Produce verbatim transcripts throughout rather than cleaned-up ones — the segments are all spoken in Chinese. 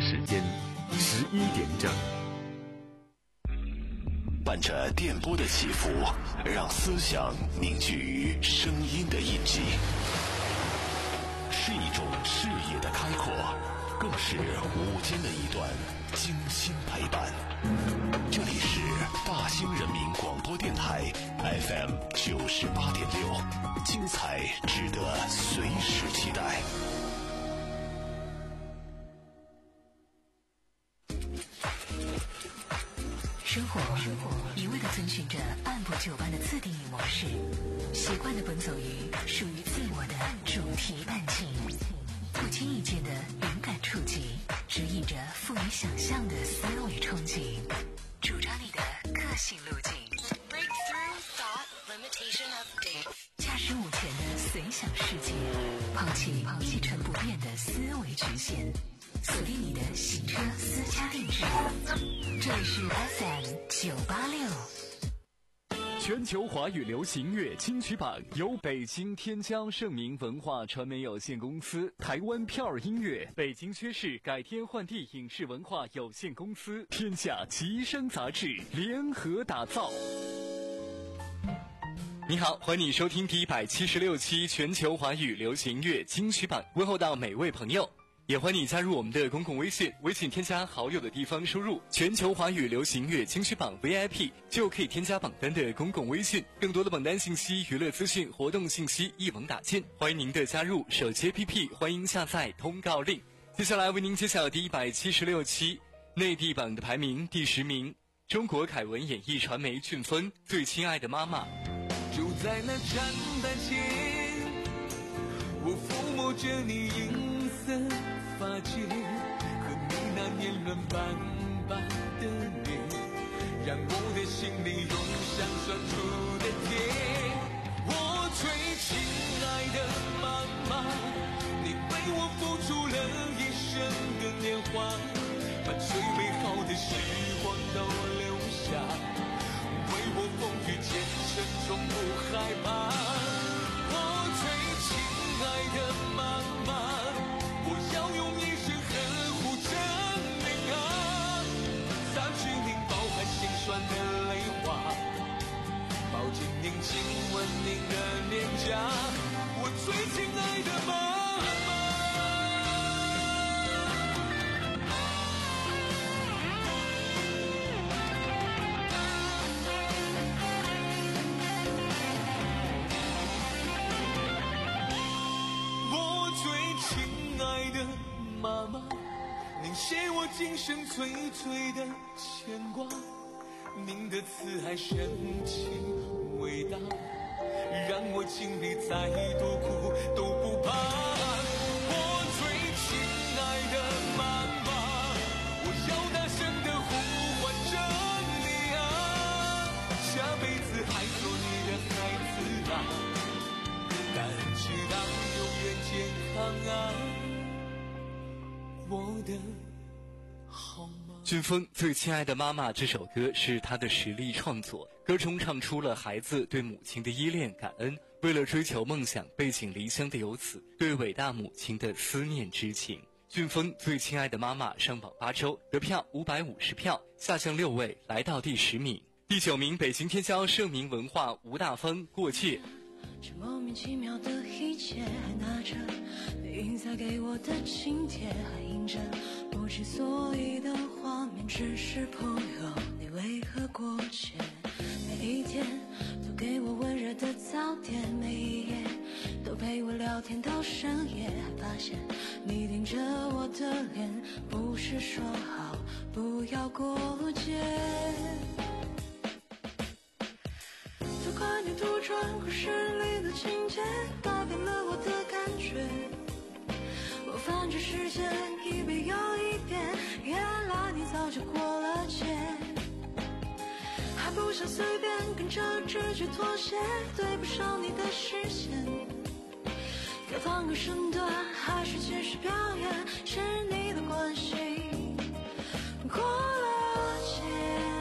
时间十一点整。 伴着电波的起伏，让思想凝聚于声音的印记，是一种视野的开阔，更是午间的一段精心陪伴。这里是大兴人民广播电台 F M 九十八点六，精彩值得随时期待。 生活一味地遵循着按部就班的自定义模式，习惯地奔走于属于自我的主题伴境，不经意间的灵感触及，指引着富于想象的思维憧憬，主张你的个性路径。Breakthrough thought limitation update。驾驶午前的随想世界，抛弃抛弃成不变的思维局限。锁定你的行车私家定制，这里是 F M 九八六。 全球华语流行乐金曲榜由北京天江盛明文化传媒有限公司、台湾票儿音乐、北京薛氏改天换地影视文化有限公司、天下吉声杂志联合打造。你好，欢迎你收听第一百七十六期全球华语流行乐金曲榜，问候到每位朋友。也欢迎你加入我们的公共微信，微信添加好友的地方输入全球华语流行乐金曲榜 V I P 就可以添加榜单的公共微信，更多的榜单信息、娱乐资讯、活动信息一网打尽，欢迎您的加入。手机 A P P 欢迎下载通告令。接下来为您揭晓第一百七十六期内地榜的排名第十名，中国凯文演艺传媒俊峰最亲爱的妈妈。 就在那站台前，我抚摸着你银色发间和你那年轮斑斑的脸，让我的心里涌上酸楚的甜。我最亲爱的妈妈，你为我付出了一生的年华，把最美好的时光都留下，为我风雨兼程从不害怕。我最亲爱的妈妈，我要用一生呵护着您啊，擦去您饱含心酸的泪花，抱紧您亲吻您的脸颊，我最亲爱的妈妈。我最亲爱的妈妈，您是我今生最最的牵挂，您的慈爱深情伟大，让我经历再多苦都不怕。我最亲爱的妈妈，我要大声地呼唤着你啊，下辈子还做你的孩子啊，感谢他永远健康啊，我的好妈。 俊峰最亲爱的妈妈这首歌是他的实力创作，歌中唱出了孩子对母亲的依恋感恩，为了追求梦想背井离乡的游子对伟大母亲的思念之情。俊峰最亲爱的妈妈上榜八周，得票五百五十票，下降六位来到第十名。第九名，北京天骄盛明文化吴大峰过界。 这莫名其妙的一切，还拿着你印下给我的请帖，还印着不知所以的画面，只是朋友，你为何过界？每一天都给我温热的早点，每一夜都陪我聊天到深夜，还发现你盯着我的脸，不是说好不要过界？这块泥土转过诗里的情节，改变了我的感觉。我翻着时间一遍又一遍，原来你早就过了界，还不想随便跟着直觉妥协，对不上你的视线。该放个身段还是继续表演，是你的关系过了界。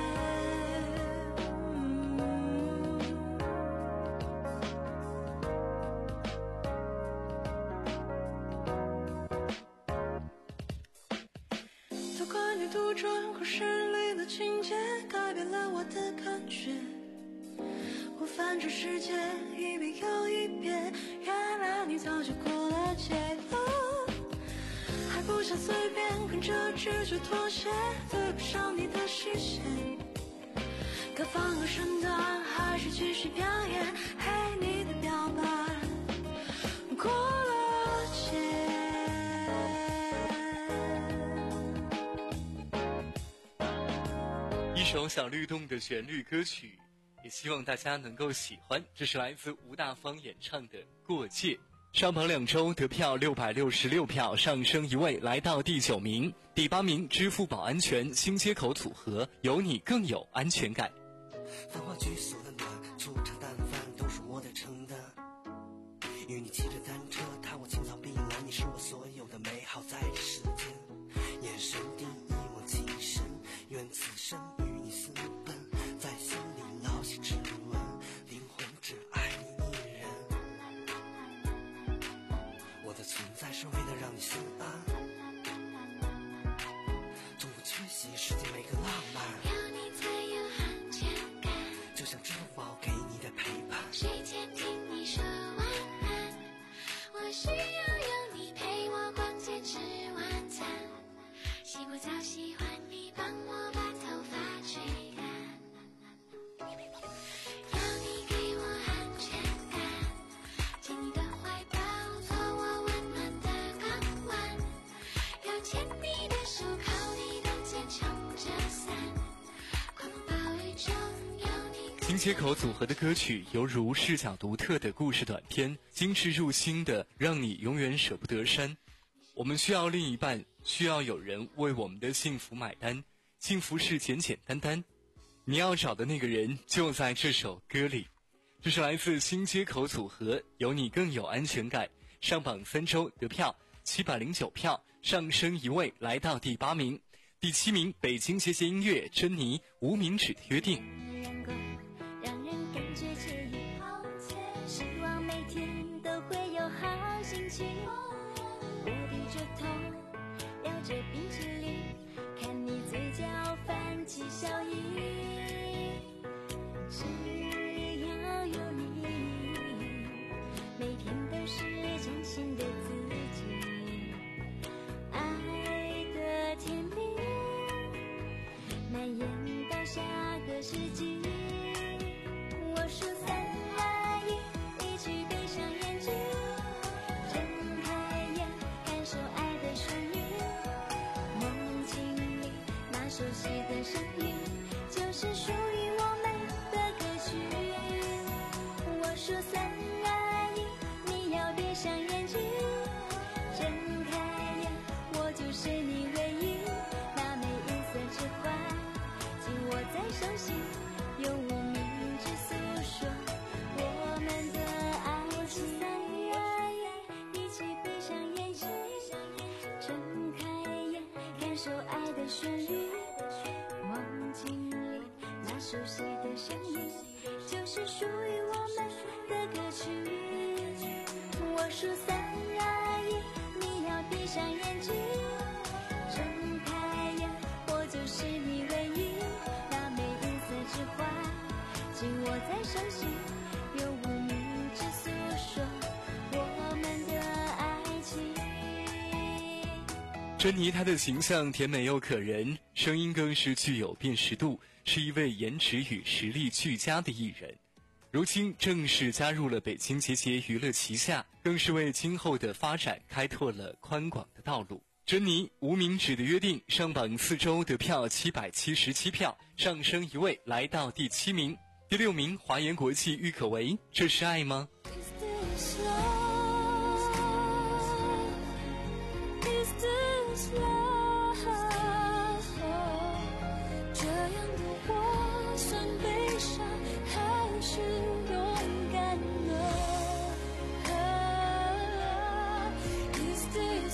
你杜撰故事里的情节，改变了我的感觉。我翻转世界一遍又一遍，原来你早就过了界。哦，还不想随便跟着直觉妥协，对不上你的视线。该放个身段，还是继续表演？嘿，你的表白过了界。 一首小律动的旋律歌曲，也希望大家能够喜欢。这是来自吴大方演唱的《过界》，上榜两周得票六百六十六票，上升一位来到第九名。第八名，支付宝安全新街口组合，有你更有安全感。 繁华居所的暖，粗茶淡饭都是我在承担。与你骑着单车，踏过青草碧蓝，你是我所有的美好，在这世间。眼神第一往情深，愿此生与你私奔，在心里烙下指纹，灵魂只爱你一人。我的存在是为了让你心安，从不缺席世界每个浪漫。 有你才有安全感， 就像支付宝给你的陪伴。 睡前听你说晚安，我需要有你陪我逛街吃晚餐，洗过澡喜欢你帮我把头发吹干，有你给我安全感，紧你的怀抱做我温暖的港湾，要牵你的手靠你的肩撑着伞，狂风暴雨中有你。 新街口组合的歌曲犹如视角独特的故事短片，精致入心的让你永远舍不得删。我们需要另一半，需要有人为我们的幸福买单，幸福是简简单单，你要找的那个人就在这首歌里。这是来自新街口组合，有你更有安全感，上榜三周得票七百零九票，上升一位来到第八名。第七名，北京节节音乐珍妮无名指的约定。 阳光让人感觉惬意，希望每天都会有好心情。我低着头咬着冰淇淋，看你嘴角泛起笑意，只要有你，每天都是崭新的自己，爱的甜蜜蔓延到下个世纪。我数三二一，一起闭上眼睛，睁开眼感受爱的旋律，梦境里那熟悉的声音就是属于我们的歌曲。我数三二一，你要闭上眼睛，睁开眼我就是你唯一，那枚银色指环紧握在手心，用无名指诉说我们的爱情。一起闭上眼睛，睁开眼感受爱的旋律，梦境里那熟悉的声音就是属于我们的歌曲。我数三二一，你要闭上眼睛，睁开眼我就是你唯一，那枚银色指环紧握在手心，用无名指诉说我们的爱情。 珍妮她的形象甜美又可人，声音更是具有辨识度，是一位颜值与实力俱佳的艺人。如今正式加入了北京节节娱乐旗下，更是为今后的发展开拓了宽广的道路。珍妮无名指的约定上榜四周得票七百七十七票，上升一位来到第七名。第六名，华研国际郁可唯，这是爱吗？ Is this love? Is this love? 这样的我算悲伤还是勇敢呢？ Is this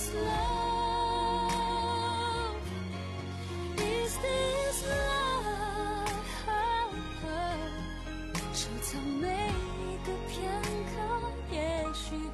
love? Is this love? 收藏每一个片刻，也许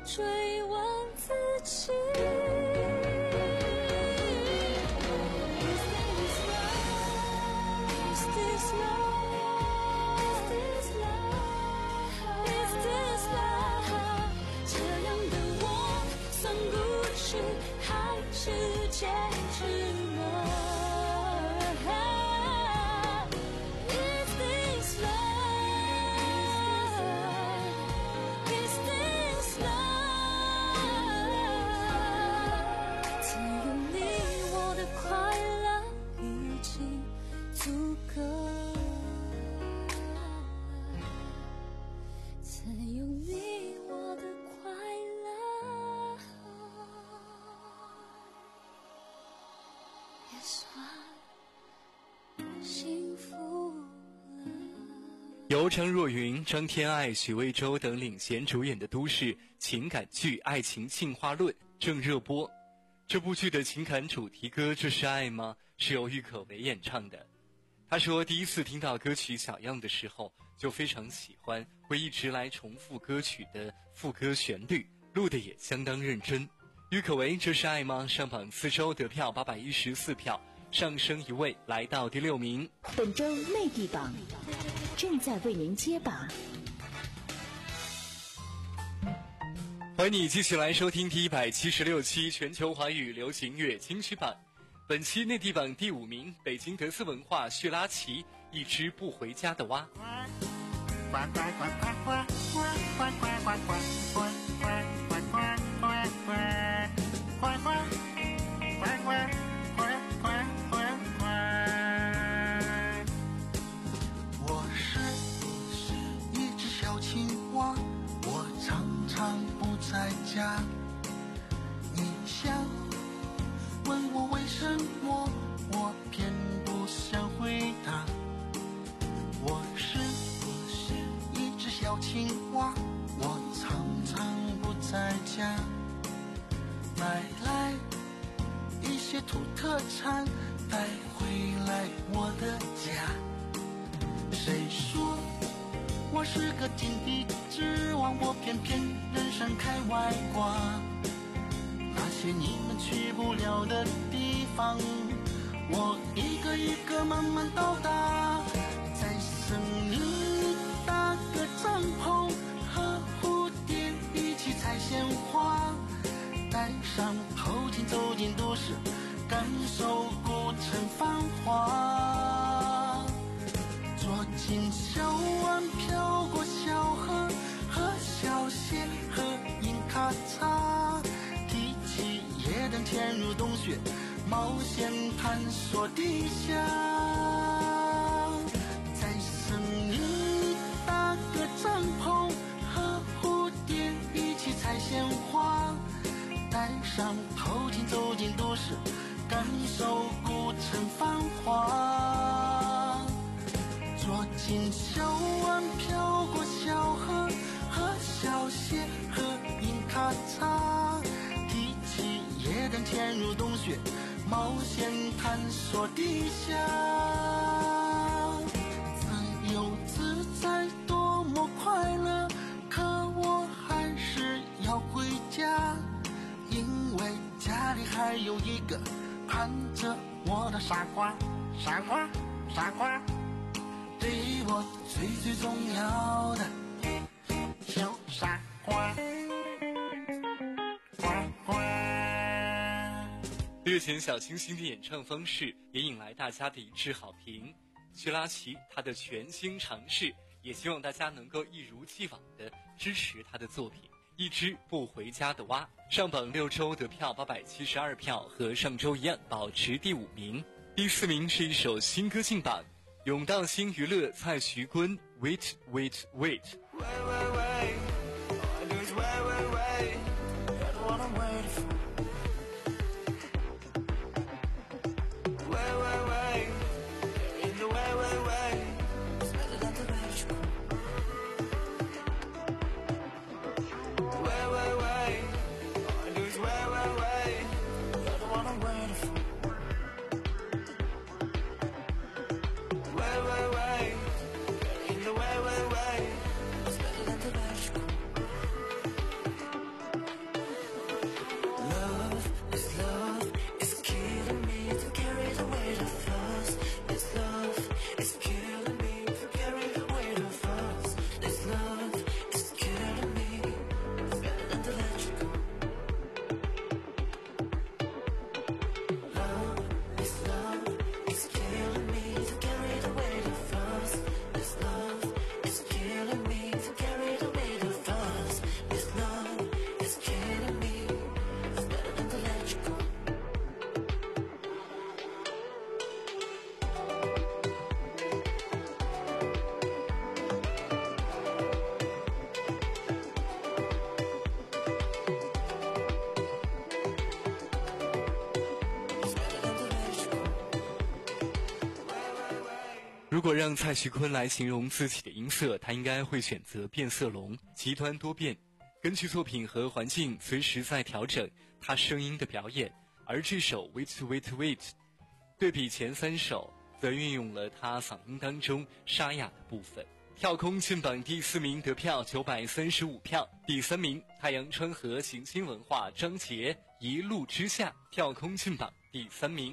追问自己。 由张若昀、张天爱、许魏洲等领衔主演的都市情感剧《爱情进化论》正热播。这部剧的情感主题歌《这是爱吗》是由郁可唯演唱的。他说第一次听到歌曲小样的时候就非常喜欢，会一直来重复歌曲的副歌旋律，录的也相当认真。郁可唯《这是爱吗》上榜四周得票八百一十四票，上升一位来到第六名。 本周内地榜正在为您揭榜， 欢迎你继续来收听第一百七十六期全球华语流行乐金曲榜。本期内地榜第五名，北京德斯文化叙拉奇《一只不回家的蛙》。 呱呱呱呱呱呱呱呱呱呱呱呱呱呱呱呱呱。 在家，你想问我为什么，我偏不想回答。我是不是一只小青蛙？我常常不在家。买来一些土特产，带回来我的家。谁说我是个井底之蛙，我偏偏人生开外挂。那些你们去不了的地方，我一个一个慢慢到达。在森林里搭个帐篷，和蝴蝶一起采鲜花，戴上头巾走进都市，感受古城繁华。坐进小湾飘过小河，和小蟹和印卡查，提起夜灯潜入洞穴，冒险探索地下。在森林里搭个帐篷，和蝴蝶一起采鲜花，戴上头巾走进都市，感受古城繁华。坐进小湾飘过小河，和小蟹和印卡查，提起夜灯潜入洞穴，冒险探索地下。自由自在多么快乐，可我还是要回家，因为家里还有一个盼着我的傻瓜。傻瓜傻瓜，对我最最重要的小傻瓜。呱呱。 略显小清新的演唱方式也引来大家的一致好评。叙拉奇他的全新尝试，也希望大家能够一如既往的支持他的作品。一只不回家的蛙上榜六周得票八百七十二票，和上周一样保持第五名。第四名是一首新歌进榜，永道新娱乐蔡徐坤 Wait Wait Wait。 如果让蔡徐坤来形容自己的音色，他应该会选择变色龙，极端多变，根据作品和环境随时在调整他声音的表演。而这首 Wait Wait Wait 对比前三首，则运用了他嗓音当中沙哑的部分。跳空进榜第四名得票九百三十五票，第三名太阳川和行星文化张杰一路之下跳空进榜第三名。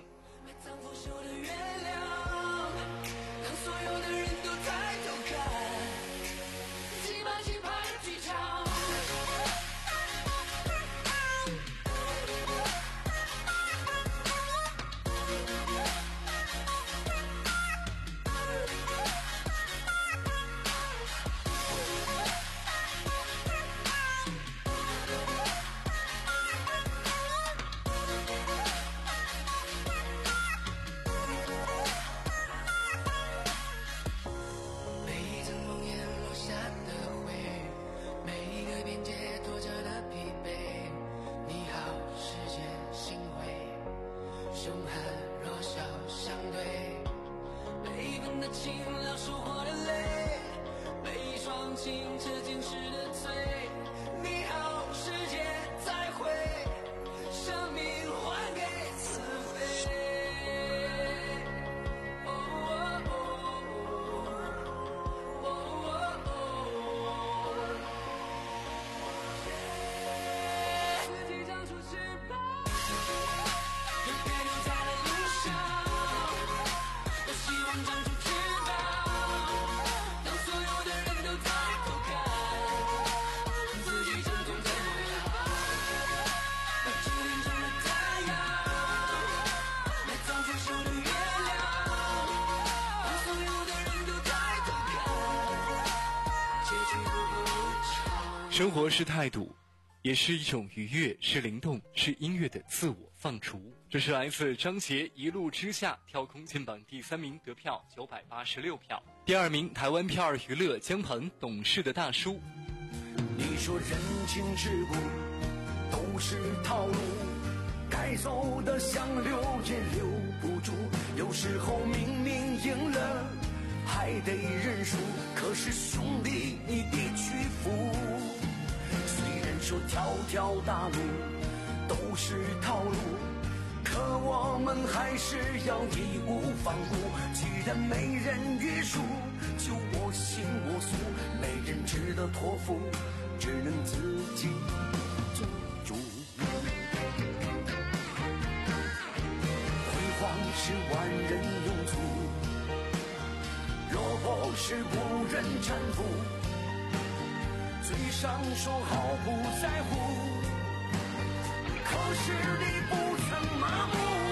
生活是态度，也是一种愉悦，是灵动，是音乐的自我放逐。这是来自张杰一路之下跳空进榜第三名，得票九百八十六票。第二名台湾票二娱乐姜鹏懂事的大叔。 你说人情世故都是套路，该走的想留也留不住，有时候明明赢了还得认输，可是兄弟你得屈服。虽然说条条大路都是套路，可我们还是要义无反顾。既然没人约束，就我行我素，没人值得托付，只能自己做主。辉煌是万人拥簇，落魄是无人搀扶。嘴上说好不在乎，可是你不曾麻木。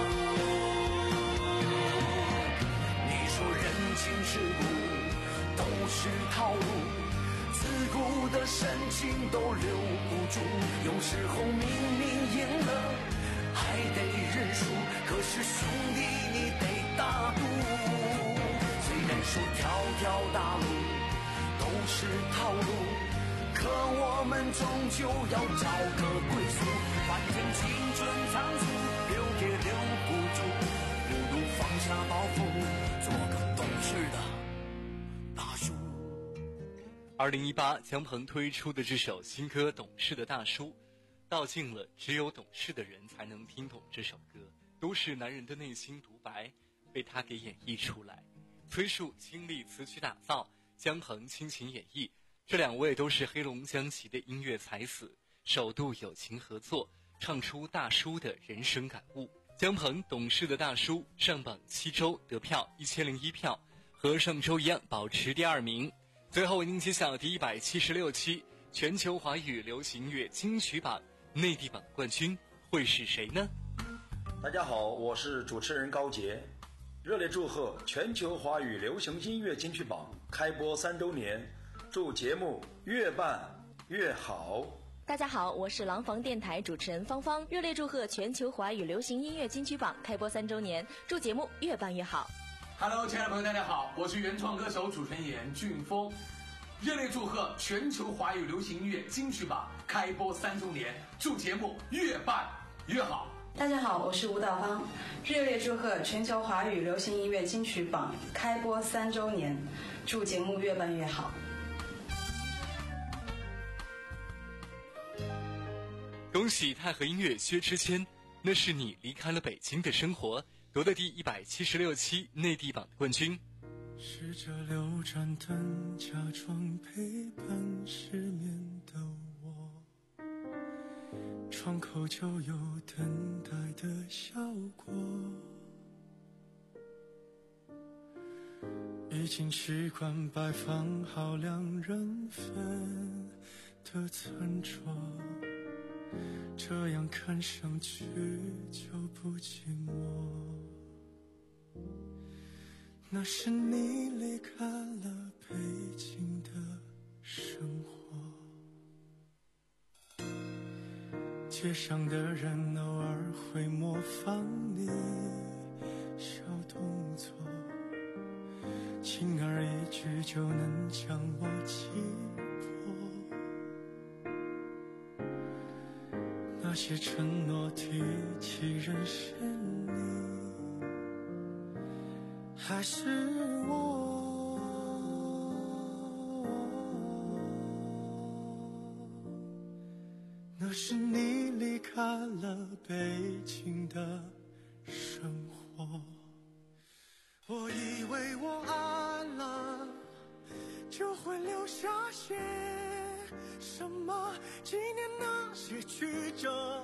你说人情世故都是套路，自古的深情都留不住，有时候明明赢了还得认输，可是兄弟你得大度。虽然说条条大路都是套路，可我们终究要找个归宿。反正青春仓促，留也留不住，不如放下包袱，做个懂事的大叔。 二零一八姜鹏推出的这首新歌《懂事的大叔》，道尽了只有懂事的人才能听懂这首歌，都是男人的内心独白，被他给演绎出来。崔树倾力词曲打造，姜鹏倾情演绎，这两位都是黑龙江籍的音乐才子，首度友情合作，唱出大叔的人生感悟。姜鹏懂事的大叔上榜七周，得票一千零一票，和上周一样保持第二名。最后为您揭晓第一百七十六期全球华语流行音乐金曲榜内地榜冠军会是谁呢？ 大家好，我是主持人高杰，热烈祝贺全球华语流行音乐金曲榜开播三周年，祝节目越办越好。 大家好，我是廊坊电台主持人芳芳，热烈祝贺全球华语流行音乐金曲榜开播三周年，祝节目越办越好。 Hello， 亲爱的朋友，大家好，我是原创歌手、主持人严俊峰，热烈祝贺全球华语流行音乐金曲榜开播三周年，祝节目越办越好。 大家好，我是吴道芳，热烈祝贺全球华语流行音乐金曲榜开播三周年，祝节目越办越好。 恭喜太和音乐薛之谦，那是你离开了北京的生活，夺得第一百七十六期内地榜的冠军。 试着留盏灯，假装陪伴失眠的我，窗口就有等待的效果，已经习惯摆放好两人份的餐桌，这样看上去就不寂寞。那是你离开了北京的生活，街上的人偶尔会模仿你小动作，轻而易举就能将我击破。那些承诺提起人是你还是我，那是你离开了北京的生活。我以为我爱了就会留下些什么，纪念那些曲折，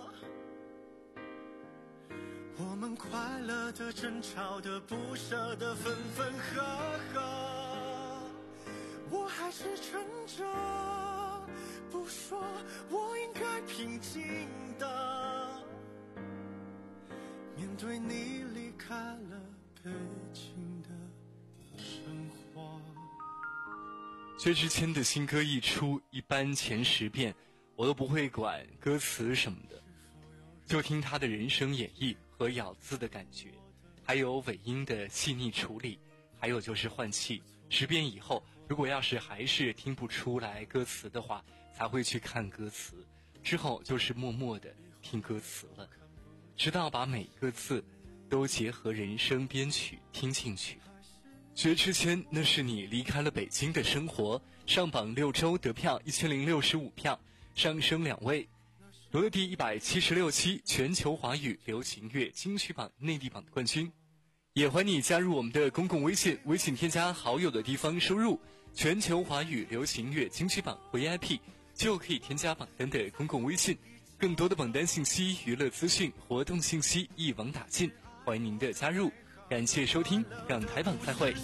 我们快乐的、争吵的、不舍的、分分合合，我还是撑着不说，我应该平静的面对你离开了北京的生活。 薛之谦的新歌一出，一般前十遍我都不会管歌词什么的，就听他的人声演绎和咬字的感觉，还有尾音的细腻处理，还有就是换气。十遍以后，如果要是还是听不出来歌词的话，才会去看歌词，之后就是默默的听歌词了，直到把每个字都结合人声编曲听进去。薛之谦，那是你离开了北京的生活，上榜六周得票一千零六十五票，上升两位，夺得第一百七十六期全球华语流行乐金曲榜内地榜的冠军。也欢迎你加入我们的公共微信，微信添加好友的地方输入全球华语流行乐金曲榜 V I P 就可以添加榜单的公共微信，更多的榜单信息、娱乐资讯、活动信息一网打尽，欢迎您的加入。感谢收听，港台榜再会。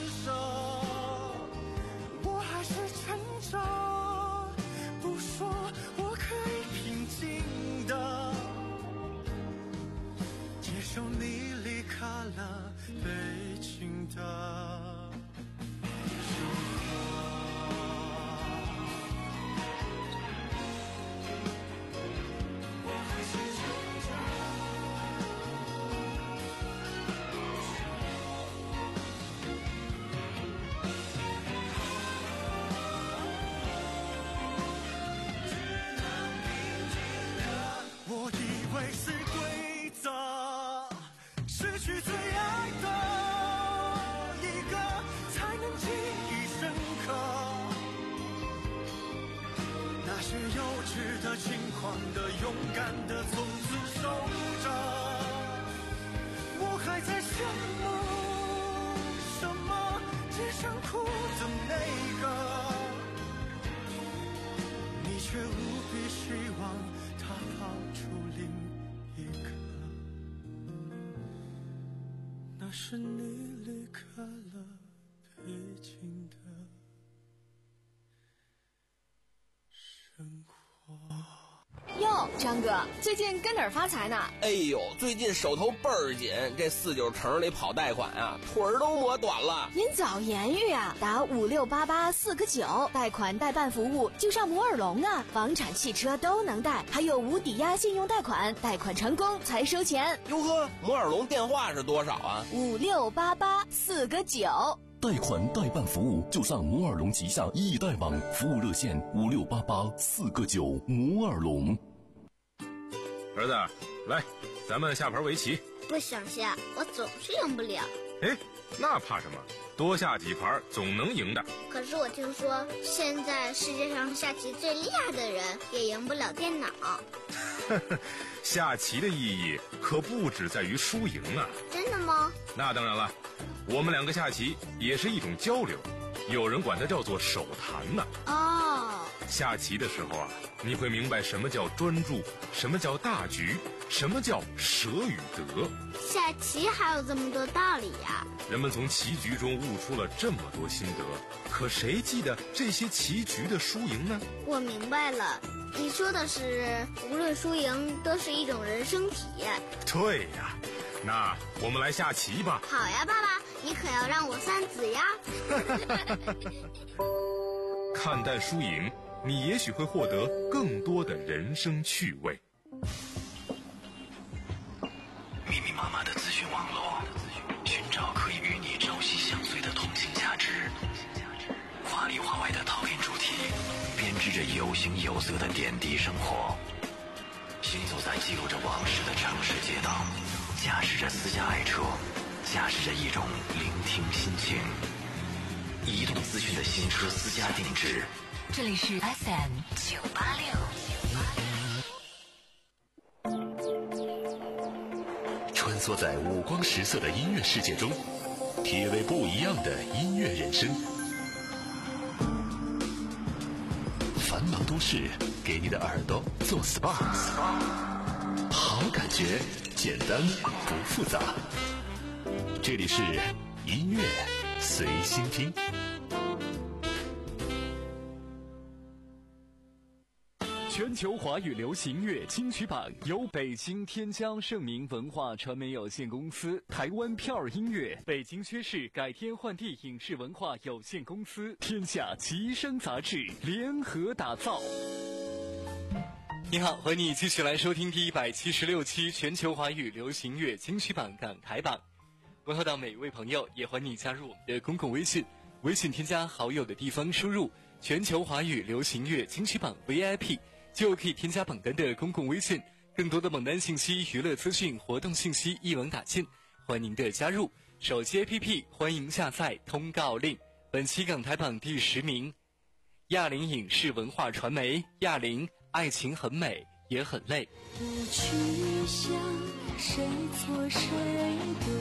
我还是撑着不说，我可以平静的接受你离开了北京的生活。我还是撑着是规则，失去最爱的一个才能记忆深刻，那些幼稚的、轻狂的、勇敢的从此守着。我还在羡慕什么街上哭的那个，你却无比希望他逃出另一刻，那是你离开了北京的生活。 哟，张哥，最近跟哪儿发财呢？ 哎呦，最近手头倍儿紧，这四九城里跑贷款啊，腿儿都磨短了。 您早言语啊，打五六八八四个九，贷款代办服务就上摩尔龙啊，房产、汽车都能贷，还有无抵押信用贷款，贷款成功才收钱。 哟呵，摩尔龙电话是多少啊？ 五六八八四个九。 贷款代办服务就上摩尔龙旗下易贷网，服务热线五六八八四个九摩尔龙。 儿子，来，咱们下盘围棋。 不想下，我总是赢不了。 哎，那怕什么？多下几盘总能赢的。 可是我听说，现在世界上下棋最厉害的人也赢不了电脑。 下棋的意义可不只在于输赢啊！ 真的吗？ 那当然了，我们两个下棋也是一种交流，有人管它叫做手谈呢。 哦， 下棋的时候啊，你会明白什么叫专注，什么叫大局，什么叫舍与得。 下棋还有这么多道理呀！ 人们从棋局中悟出了这么多心得，可谁记得这些棋局的输赢呢？ 我明白了，你说的是无论输赢都是一种人生体验。 对呀，那我们来下棋吧。 好呀，爸爸，你可要让我三子呀。 看淡输赢，你也许会获得更多的人生趣味。 密密麻麻的资讯网络，寻找可以与你朝夕相随的通信价值。华里华外的讨论主题，编织着有形有色的点滴生活。行走在记录着往事的城市街道，驾驶着私家爱车，驾驶着一种聆听心情。移动资讯的新车私家定制。 这里是 F M 九八六。 穿梭在五光十色的音乐世界中，体味不一样的音乐人生。繁忙都市给你的耳朵做 S P A， 好感觉，简单不复杂。这里是音乐随心听。 全球华语流行乐金曲榜由北京天江盛明文化传媒有限公司、台湾票儿音乐、北京薛氏改天换地影视文化有限公司、天下吉声杂志联合打造。你好，欢迎你继续来收听第一百七十六期全球华语流行乐金曲榜港台榜。问候到每位朋友，也欢迎你加入我们的公共微信，微信添加好友的地方输入全球华语流行乐金曲榜 V I P，就可以添加榜单的公共微信，更多的榜单信息、娱乐资讯、活动信息一网打尽，欢迎您的加入。手机 A P P 欢迎下载通告令。本期港台榜第十名，亚林影视文化传媒，亚林爱情很美也很累。 不去想谁错谁对，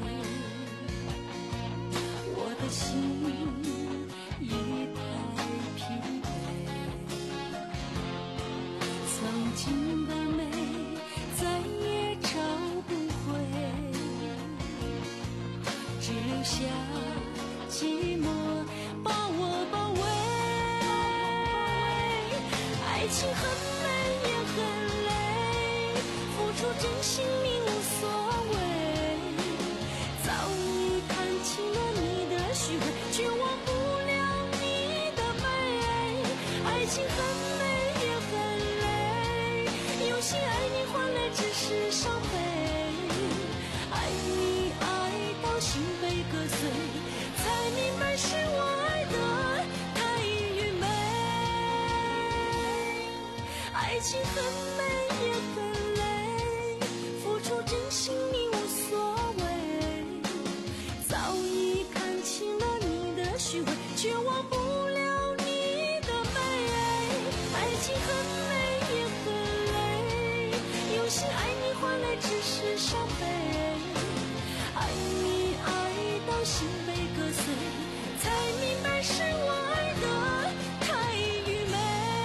我的心一派疲惫，曾经的美再也找不回，只留下寂寞把我包围。爱情很美也很累，付出真心你无所谓，早已看清了你的虚伪，却忘不了你的美。爱情很美也很累，用心爱你换来只是伤悲，爱你爱到心被割碎，才明白是我爱的太愚昧。爱情很美也很累，付出真心你无所谓，早已看清了你的虚伪，却忘不了你的美。爱情很美也很累，用心爱你换来只是伤悲，爱你爱到心被割碎，才明白是我爱的太愚昧。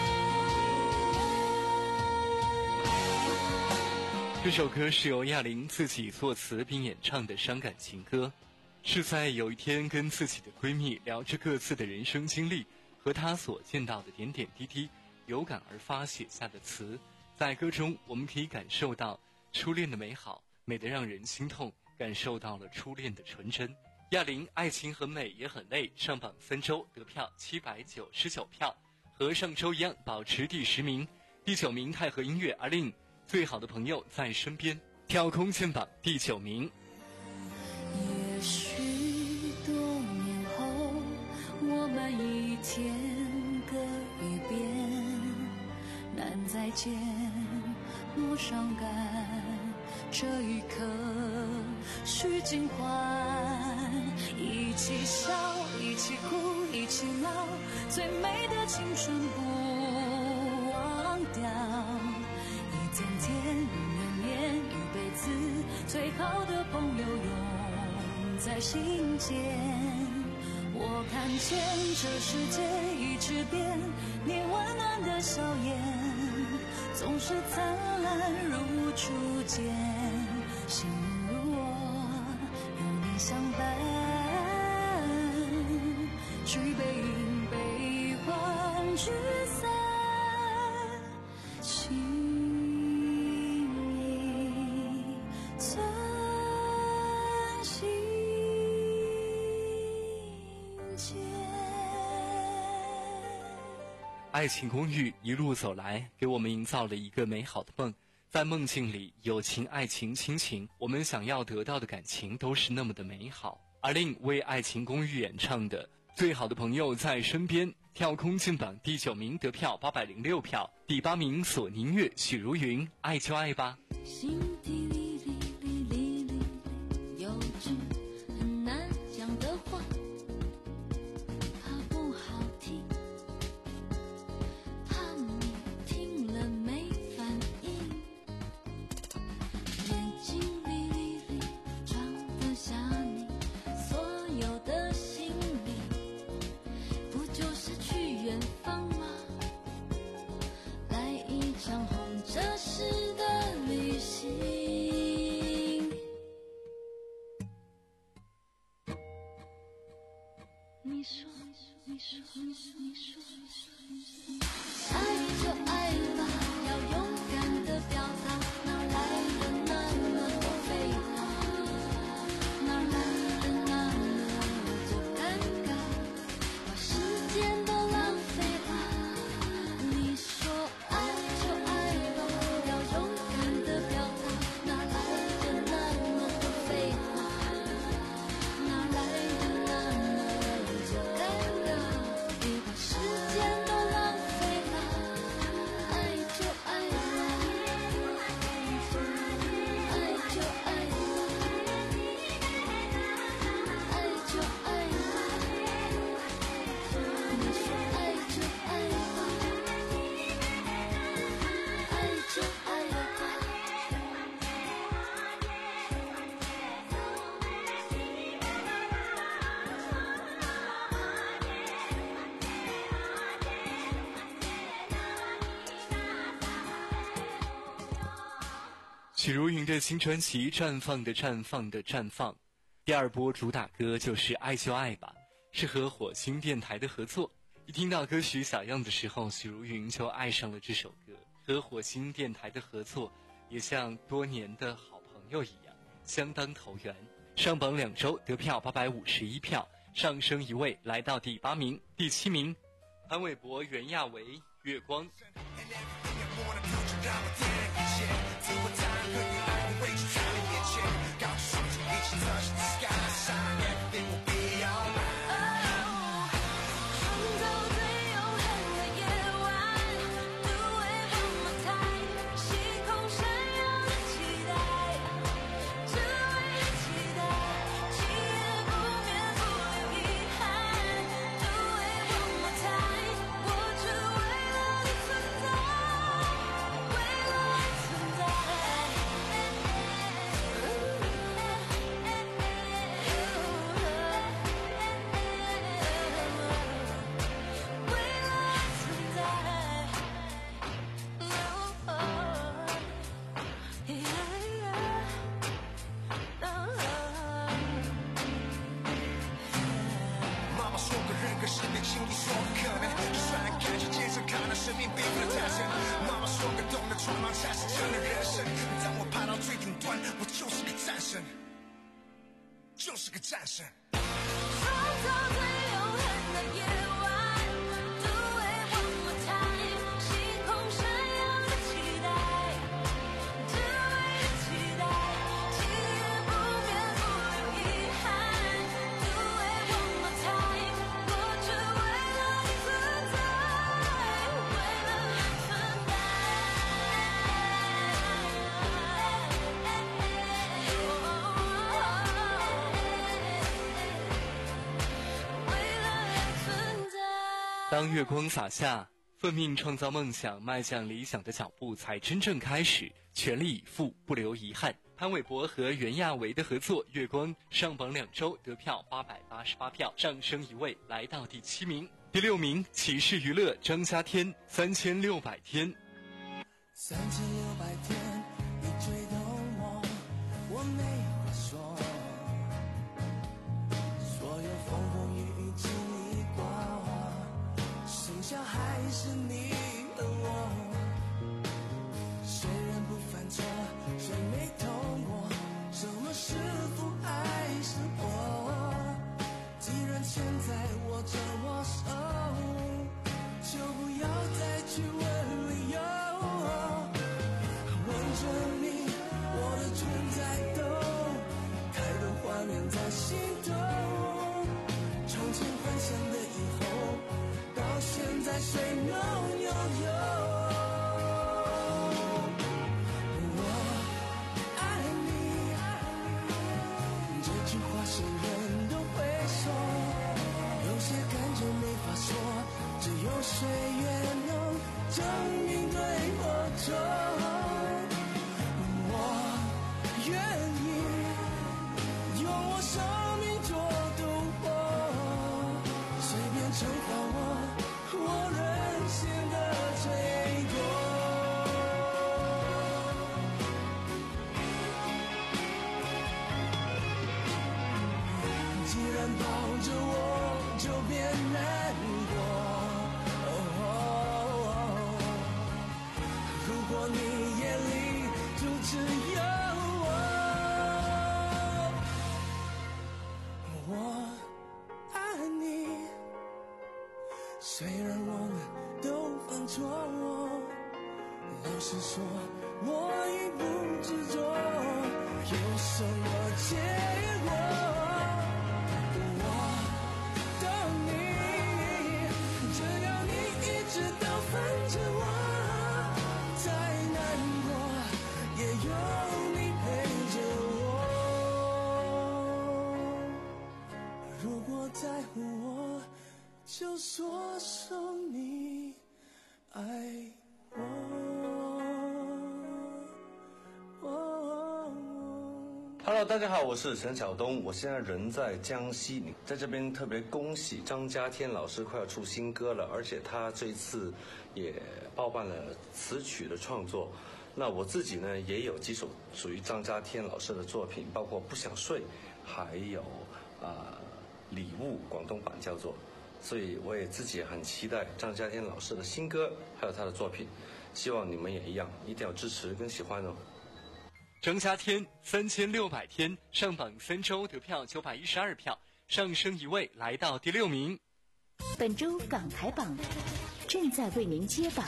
这首歌是由亚玲自己作词并演唱的伤感情歌，是在有一天跟自己的闺蜜聊着各自的人生经历和她所见到的点点滴滴，有感而发写下的词。在歌中我们可以感受到初恋的美好，美得让人心痛，感受到了初恋的纯真。亚玲爱情很美也很累，上榜三周得票七百九十九票，和上周一样保持第十名。第九名太和音乐阿令最好的朋友在身边，跳空键榜第九名。 也许多年后，我们一天隔一边，难再见， 莫伤感，这一刻须尽欢，一起笑，一起哭，一起闹，最美的青春不忘掉，一天天，一年年，一辈子，最好的朋友永在心间。我看见这世界一直变，你温暖的笑颜总是灿烂如初见，幸运如我有你相伴，举杯饮悲欢聚散，情谊存心间。 爱情公寓一路走来，给我们营造了一个美好的梦。在梦境里，友情、爱情、亲情，我们想要得到的感情都是那么的美好。而令为爱情公寓演唱的《最好的朋友在身边》，跳空进榜第九名，得票八百零六票。第八名索尼音乐许茹芸《爱就爱吧》。 心底里里里里里里有句很难讲的话，怕不好听，怕你听了没反应，眼睛里里里装得下你所有的心里，不就是去远方吗？来一场红着湿的旅行。你说，你说，你说，你说，爱就爱吧，要勇敢的表达，哪来的那么多废话？哪来的那么多尴尬？把时间都浪费了。你说爱就爱吧，要勇敢的表达，哪来的那么多废话？哪来的那么多尴尬？别把时间都浪费了。爱就爱吧，爱就爱吧，爱就爱吧。你说爱就爱吧，爱就爱吧。 许茹芸的新专辑《绽放的绽放的绽放》，第二波主打歌就是《爱就爱吧》，是和火星电台的合作。一听到歌曲小样的时候，许茹芸就爱上了这首歌。和火星电台的合作，也像多年的好朋友一样，相当投缘。上榜两周，得票八百五十一票，上升一位，来到第八名。第七名，潘玮柏、袁娅维《月光》。 生命背负了太深，妈妈说个懂得冲浪才是真的人生。当我爬到最顶端，我就是个战神，就是个战神。 创造最永恒的夜晚 Do it one more time 星空闪耀的期待 Do it 期待七月不变不留遗憾 Do it one more time 我只为了你存在为了你存在当月光洒下，奋命创造梦想，迈向理想的脚步才真正开始，全力以赴，不留遗憾。潘玮柏和袁娅维的合作《月光》上榜两周，得票八百八十八票，上升一位，来到第七名。第六名，启示娱乐张家天三千六百天。 三千六百天，你追动我，我没话说。所有风风雨雨经历过，剩下还是你和我。谁人不犯错，谁没痛过？什么是父爱是我？既然现在握着我手，就不要再去问理由。问着你，我的存在都太多画面在心头。从前幻想的以后，到现在谁能拥有？谁人都会说，有些感觉没法说，只有岁月能证明对或错。我愿意用我生命做赌博，随便惩罚我，我任性的罪过。既然抱着我，就别难过。哦，如果你眼里就只有我，我爱你。虽然我们都犯错，老实说，我已不执着，有什么结果？在乎我，就说声你爱我。 Hello， 大家好，我是陈晓东，我现在人在江西，在这边特别恭喜张家天老师快要出新歌了，而且他这一次也包办了词曲的创作。那我自己呢，也有几首属于张家天老师的作品，包括《不想睡》，还有啊。呃礼物广东版叫做，所以我也自己很期待张家天老师的新歌，还有他的作品，希望你们也一样，一定要支持跟喜欢哦。 张家天三千六百天上榜三周，得票九百一十二票，上升一位，来到第六名。 本周港台榜正在为您揭榜。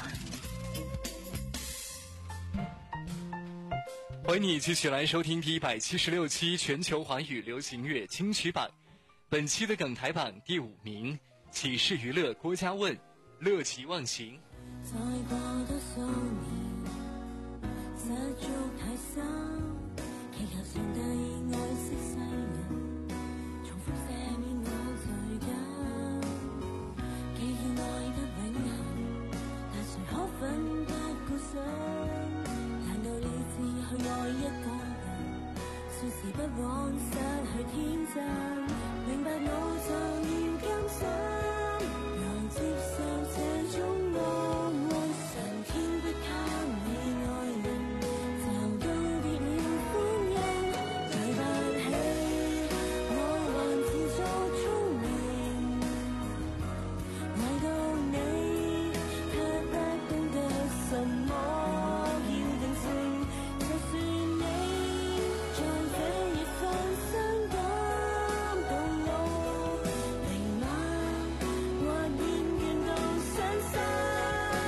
欢迎你继续来收听第一百七十六期全球华语流行乐金曲榜。本期的港台榜第五名，启示娱乐郭嘉问，乐极忘形。 再過多數年，實在太深，祈求上帝愛惜世人，重複赦免我罪疚。既然愛得永恆，但誰可奮不顧身？難道理智去愛一個人，說時不枉失去天真？明白我就要甘心，來接受這種惡運。上天不給你愛人，就告別了歡欣。對不起，我還自作聰明，愛到你卻不懂得什麼要定性。就算你在這夜放生感動我，明晚或厭倦到傷心。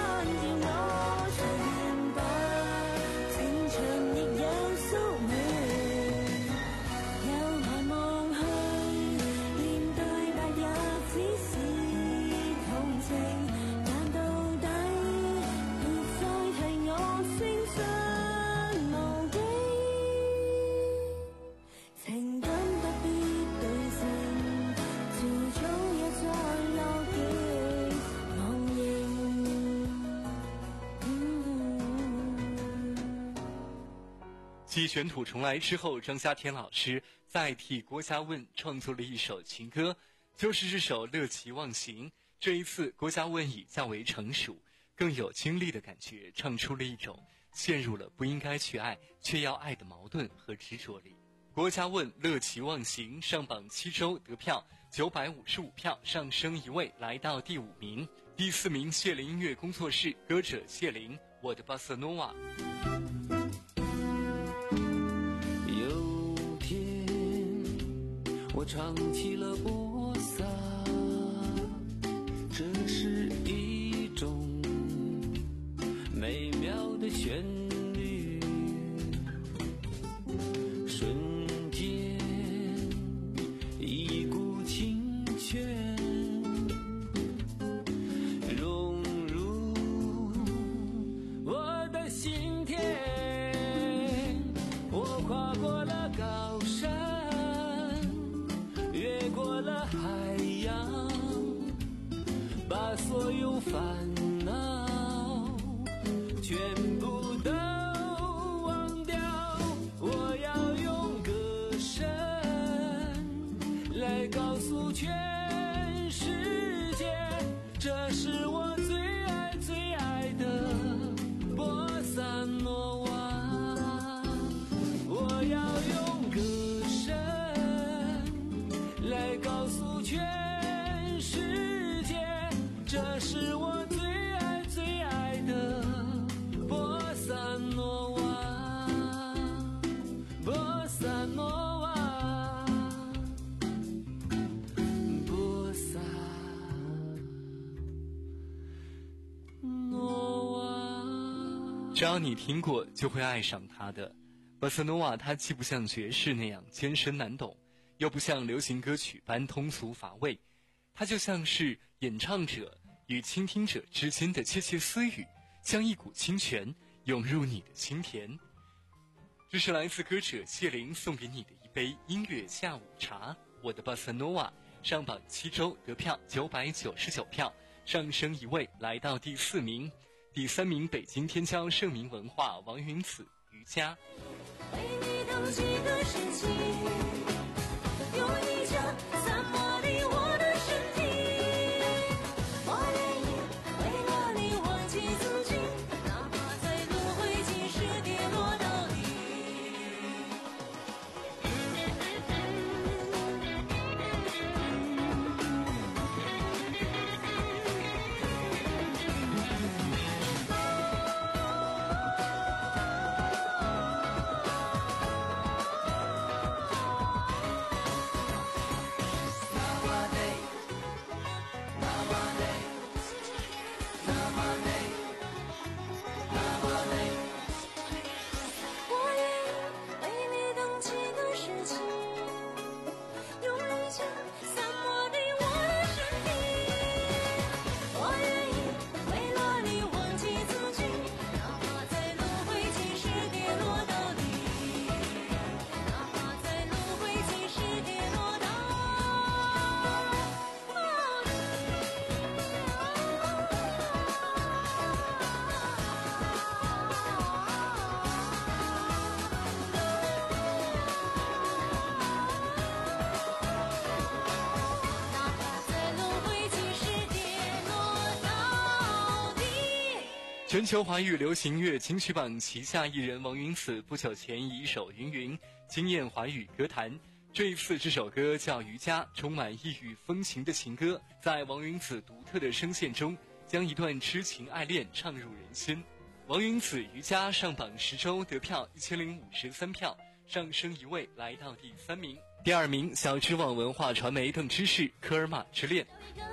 继卷土重来之后，张家天老师再替郭嘉问创作了一首情歌，就是这首《乐其忘形》。这一次郭嘉问以较为成熟更有经历的感觉，唱出了一种陷入了不应该去爱却要爱的矛盾和执着里。郭嘉问《乐其忘形》上榜七周得票九百五十五票，上升一位来到第五名。第四名谢林音乐工作室，歌者谢林，我的巴塞诺瓦。 有天我唱起了波萨，这是一种美妙的旋律，瞬间一股清泉融入我的心田，我跨过了高山，越过了海洋，把所有烦恼全部都忘掉，我要用歌声来告诉全世界，这是我最爱最爱的波萨诺瓦。我要用歌声来告诉全世界，这是我最爱最爱的波萨诺瓦，波萨诺瓦，波萨诺瓦。 只要你听过就会爱上它的巴塞诺瓦，它既不像爵士那样艰深难懂，又不像流行歌曲般通俗乏味，它就像是演唱者与倾听者之间的窃窃私语，像一股清泉涌入你的心田。这是来自歌者谢林送给你的一杯音乐下午茶，我的巴塞诺瓦，上榜七周得票九百九十九票，上升一位来到第四名。第三名北京天骄盛名文化王云子瑜伽。 为你等几个世纪，用一枪散磨你我的身体，我愿意为了你忘记自己，哪怕在轮回几时跌落到底。 全球华语流行乐金曲榜旗下艺人王云子不久前以一首《云云》惊艳华语歌坛。这一次这首歌叫《瑜伽》，充满异域风情的情歌，在王云子独特的声线中，将一段痴情爱恋唱入人心。王云子《瑜伽》上榜十周得票一千零五十三票，上升一位来到第三名。第二名小知网文化传媒邓芝士《科尔玛之恋》。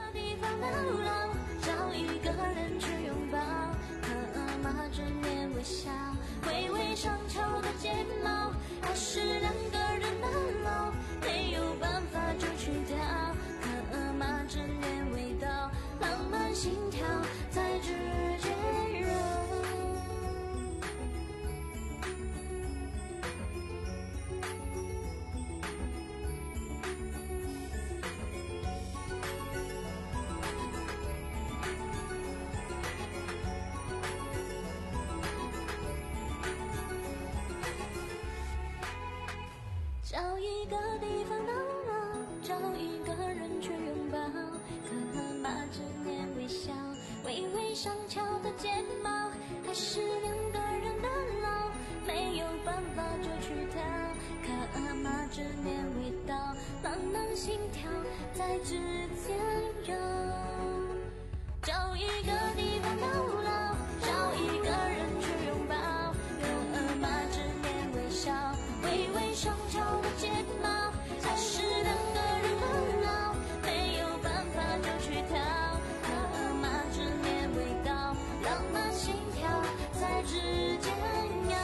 微微上翘的睫毛，还是两个人的猫，没有办法就去掉。科尔玛之恋味道，浪漫心跳在指尖揉。 找一个地方逗留，找一个人去拥抱，可马之年微笑，微微上翘的睫毛，还是两个人的老，没有办法就去逃，可马之年味道，浪漫心跳在指尖游，找一个地方逗留，找一个人去拥抱，可马之年微笑，微微上翘的睫毛，还是两个人的老，没有办法就去逃，可马之年味道，浪漫心跳在指尖游。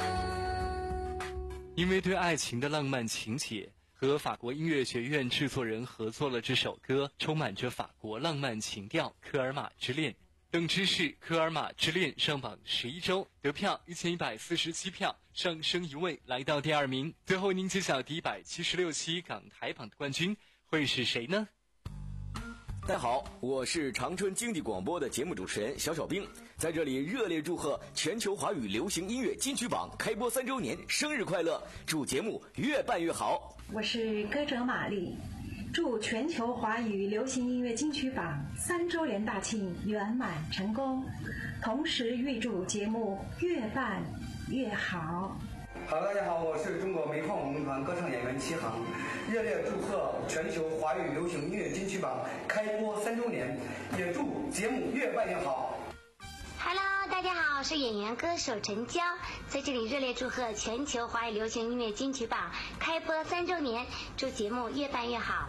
因为对爱情的浪漫情节，和法国音乐学院制作人合作了这首歌，充满着法国浪漫情调《科尔玛之恋》。邓芝士《科尔玛之恋》上榜十一周，得票一千一百四十七票，上升一位，来到第二名。最后您揭晓第一百七十六期港台榜的冠军会是谁呢？ 大家好，我是长春经济广播的节目主持人小小兵，在这里热烈祝贺全球华语流行音乐金曲榜开播三周年，生日快乐！祝节目越办越好。 我是歌者玛丽，祝全球华语流行音乐金曲榜三周年大庆圆满成功，同时预祝节目越办越好。 好，大家好，我是中国煤矿文工团歌唱演员齐航，热烈祝贺全球华语流行音乐金曲榜开播三周年，也祝节目越办越好。 Hello， 大家好，我是演员歌手陈娇，在这里热烈祝贺全球华语流行音乐金曲榜开播三周年，祝节目越办越好。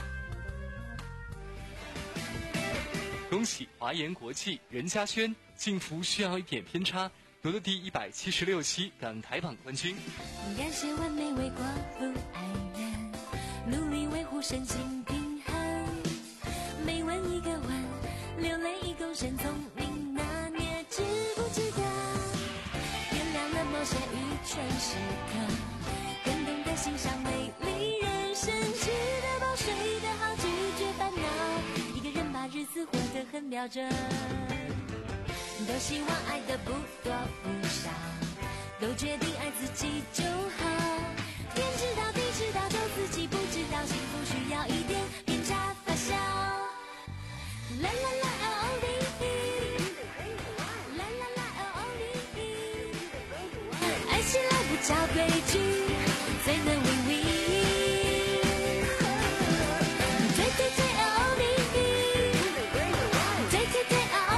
恭喜华研国际、任嘉轩，幸福需要一点偏差，夺得第一百七十六期港台榜冠军。 感谢完美为过不爱人，努力维护身心平衡，每吻一个吻，流泪一公升，聪明拿捏，值不值得？原谅了某些愚蠢时刻，更懂得欣赏美丽人生，吃得饱睡得好，拒绝烦恼，一个人把日子活得很标准，都希望爱的不多不少，都决定爱自己就好，天知道地知道就自己不知道，幸福需要一点偏差发酵，啦啦啦哦哦哩，啦啦啦哦哦哩，爱起来不讲规矩，最能 win win， 最最最哦哦哩，最最最哦哦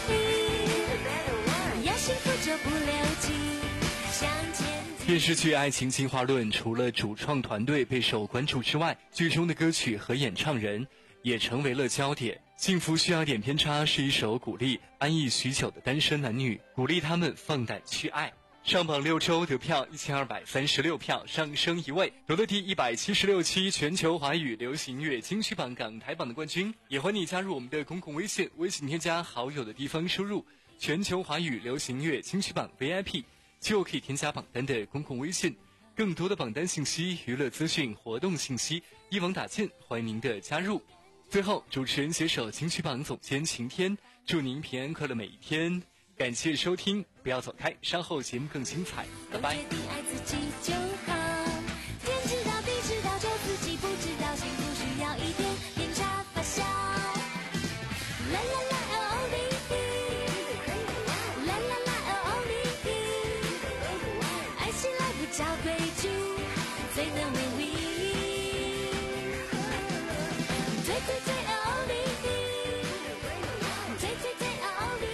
哩，要幸福就不留情，向前。 电视剧《爱情进化论》除了主创团队备受关注之外，剧中的歌曲和演唱人也成为了焦点。幸福需要点偏差是一首鼓励安逸许久的单身男女，鼓励他们放胆去爱。上榜六周，得票一千二百三十六票，上升一位，夺得第一百七十六期全球华语流行音乐金曲榜港台榜的冠军。也欢迎你加入我们的公共微信，微信添加好友的地方输入全球华语流行音乐金曲榜 V I P， 就可以添加榜单的公共微信。更多的榜单信息、娱乐资讯、活动信息一网打尽，欢迎您的加入。最后，主持人携手金曲榜总监晴天，祝您平安快乐每一天。感谢收听，不要走开，稍后节目更精彩，拜拜。 决定爱自己就好，天知道地知道就自己不知道，幸福需要一点偏差发酵，啦啦啦哦哦哩，啦啦啦哦哦哩，爱起来不讲规矩，最能 win win， 最最最哦哦哩，最最最哦哦哩，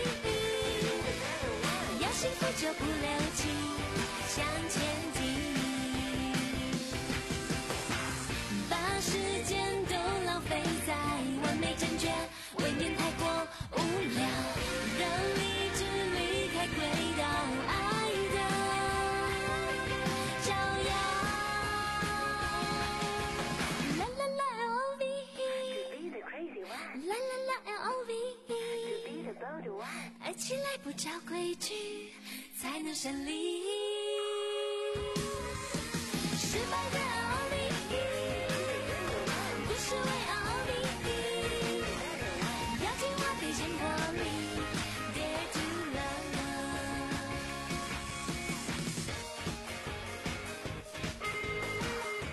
要幸福就不留情，向前进，把时间都浪费在完美正确，未免太过无聊，让理智离开轨道，爱的招摇，啦啦啦 L O V E， 啦啦啦 L O V E， 爱起来不找规矩，才能胜利。失败的奥利，不是为奥利，要进化得先破例 ，Dare to love。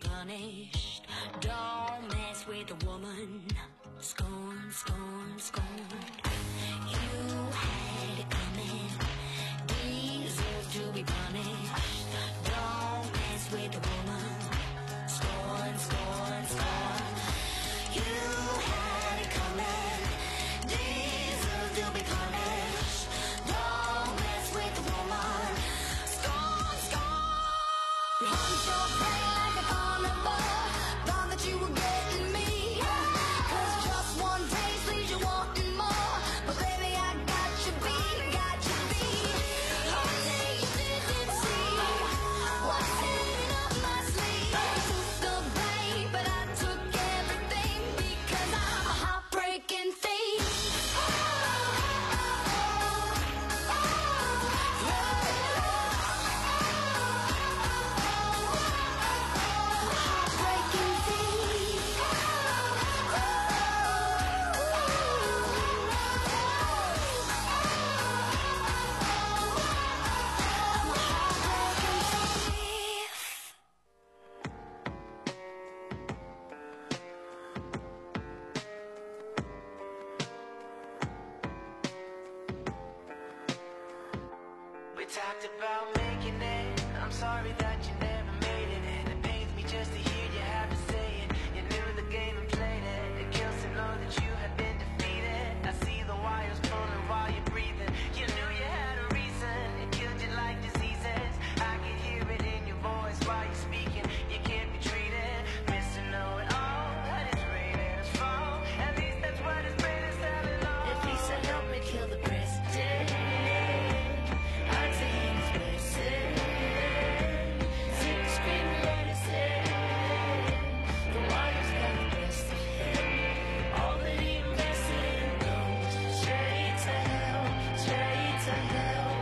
punished. Don't mess with a woman. Scorn, scorn, scorn. You had it coming. Deserve to be punished. Don't mess with a woman. Scorn, scorn, scorn. You had it coming. Deserve to be punished. Don't mess with a woman. Scorn, scorn. Hunt your prey like a carnivore. Thought that you were getting me. Cause just one taste leaves you wanting more. But baby, I got you beat, got you beat. Oh, say you didn't see what's hidden up my sleeve. I took the bait, but I took everything because I'm a heartbreaking thief. Heartbreaking thief. We talked about making it. I'm sorry that you never made it. And it pains me just to hear you have to say it. You knew the game and played it. It kills to know that you have been defeated. I see the wires pulling while you're breathing. You knew you had a reason. It killed you like diseases. I can hear it in your voice while you're speaking. You can't be treated. Mister Know-it-all. That is rated as fall. At least that's what his brain is telling all. If he said help me kill the president, I'd say he's blessed. See him screaming, let it say. The wires got the best of him. All that he invested in goes straight to hell, straight to hell.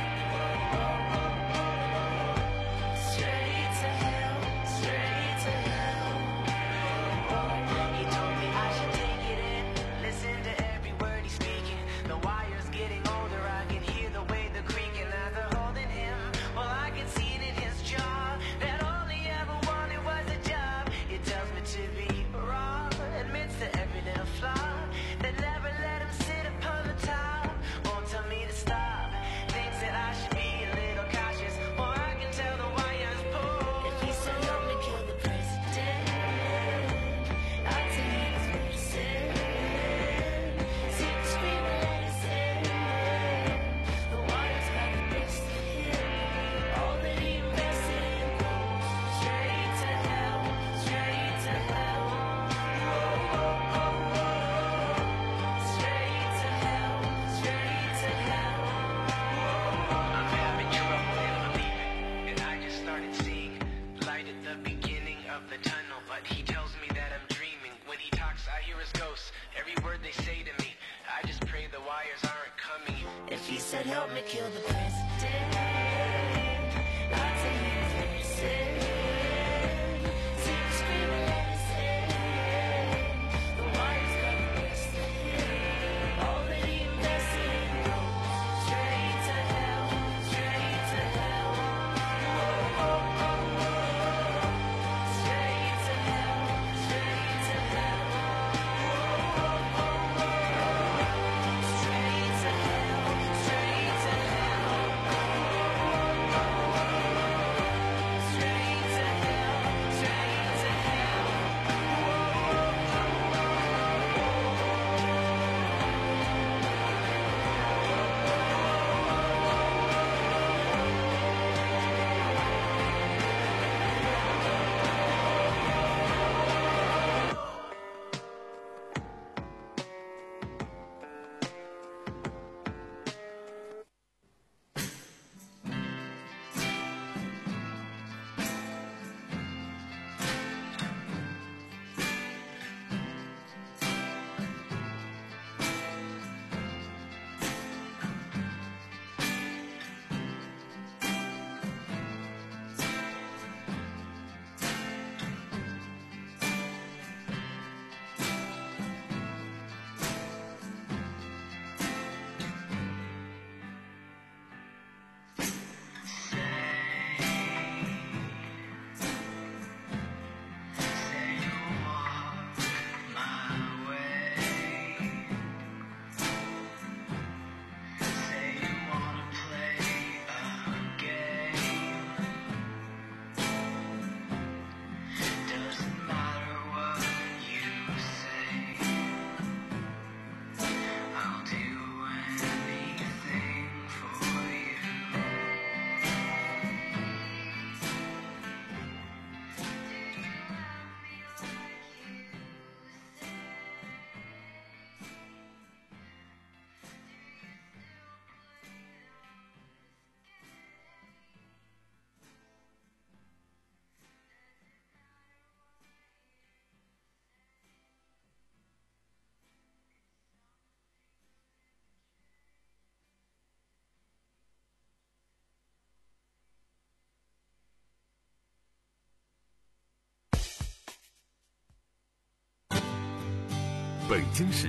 Straight to hell, straight to hell. He told me I should take it in, listen to every word he's speaking. The wire's getting older, I can hear the way they're creaking as they're holding him. Well, I can see it in his jaw that all he ever wanted was a job. It tells me to be wrong, admits to every little flaw that never let him sit upon the top. Won't tell me to stop, thinks that I should be a little cautious, or I can tell the wire's pulled. If he said help me kill the president, I'd say he was medicine. See him screaming, let it say. The wire's got the best of him. All that he invested in goes straight to hell, straight to hell. Straight to hell, straight to hell. I'm having trouble in believing, and I just started seeing light at the beginning of the tunnel. But he tells me that I'm dreaming. When he talks, I hear his ghost. Every word they say to me, I just pray the wires aren't coming. If he said help me kill the president, I'd say he was medicine. See him screaming, let it say. The wire's got the best of him. All that he invested in goes straight to hell, straight to hell. Straight to hell, straight to hell. Straight to hell, straight to hell. 北京市